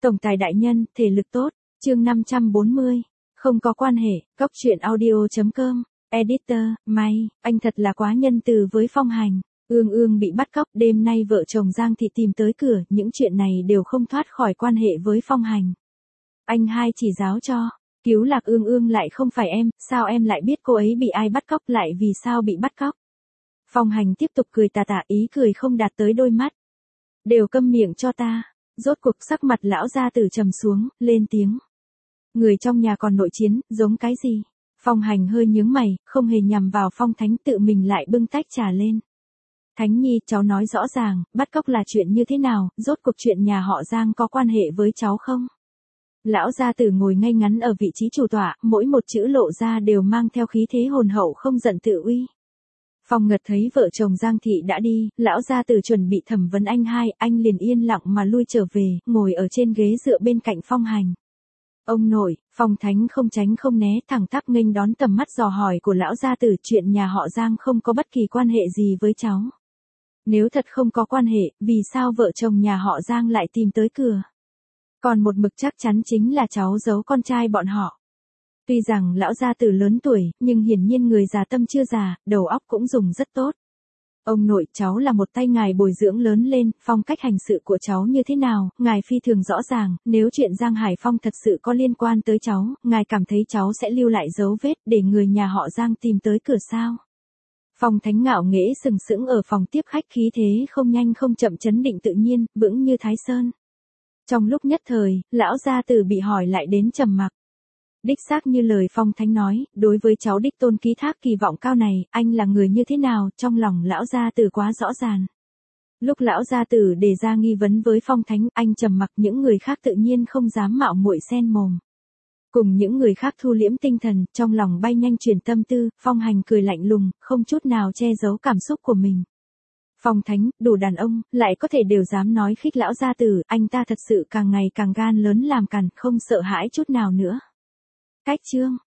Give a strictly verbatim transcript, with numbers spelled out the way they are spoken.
Tổng tài đại nhân, thể lực tốt, chương năm trăm bốn mươi. Không có quan hệ, góc truyện audio chấm com, editor, may, anh thật là quá nhân từ với Phong Hành. Ương Ương bị bắt cóc, đêm nay vợ chồng Giang Thị tìm tới cửa, những chuyện này đều không thoát khỏi quan hệ với Phong Hành. Anh hai chỉ giáo cho, cứu lạc Ương Ương lại không phải em, sao em lại biết cô ấy bị ai bắt cóc, lại vì sao bị bắt cóc? Phong Hành tiếp tục cười tà tà, ý cười không đạt tới đôi mắt. Đều câm miệng cho ta. Rốt cuộc sắc mặt lão gia tử trầm xuống, lên tiếng. Người trong nhà còn nội chiến, giống cái gì? Phong Hành hơi nhướng mày, không hề nhằm vào Phong Thánh, tự mình lại bưng tách trà lên. Thánh Nhi, cháu nói rõ ràng, bắt cóc là chuyện như thế nào, rốt cuộc chuyện nhà họ Giang có quan hệ với cháu không? Lão gia tử ngồi ngay ngắn ở vị trí chủ tọa, mỗi một chữ lộ ra đều mang theo khí thế hồn hậu không giận tự uy. Phong Ngật thấy vợ chồng Giang Thị đã đi, lão gia tử chuẩn bị thẩm vấn anh hai, anh liền yên lặng mà lui trở về, ngồi ở trên ghế dựa bên cạnh Phong Hành. Ông nội, Phong Thánh không tránh không né, thẳng tắp nghênh đón tầm mắt dò hỏi của lão gia tử, chuyện nhà họ Giang không có bất kỳ quan hệ gì với cháu. Nếu thật không có quan hệ, vì sao vợ chồng nhà họ Giang lại tìm tới cửa? Còn một mực chắc chắn chính là cháu giấu con trai bọn họ. Tuy rằng lão gia tử lớn tuổi, nhưng hiển nhiên người già tâm chưa già, đầu óc cũng dùng rất tốt. Ông nội, cháu là một tay ngài bồi dưỡng lớn lên, phong cách hành sự của cháu như thế nào, ngài phi thường rõ ràng, nếu chuyện Giang Hải Phong thật sự có liên quan tới cháu, ngài cảm thấy cháu sẽ lưu lại dấu vết để người nhà họ Giang tìm tới cửa sao? Phong Thánh ngạo nghễ sừng sững ở phòng tiếp khách, khí thế không nhanh không chậm, trấn định tự nhiên, vững như Thái Sơn. Trong lúc nhất thời, lão gia tử bị hỏi lại đến trầm mặc. Đích xác như lời Phong Thánh nói, đối với cháu đích tôn ký thác kỳ vọng cao này, anh là người như thế nào, trong lòng lão gia tử quá rõ ràng. Lúc lão gia tử đề ra nghi vấn với Phong Thánh, anh trầm mặc, những người khác tự nhiên không dám mạo muội xen mồm. Cùng những người khác thu liễm tinh thần, trong lòng bay nhanh chuyển tâm tư, Phong Hành cười lạnh lùng, không chút nào che giấu cảm xúc của mình. Phong Thánh, đủ đàn ông, lại có thể đều dám nói khích lão gia tử, anh ta thật sự càng ngày càng gan lớn làm càn, không sợ hãi chút nào nữa. Cách chương.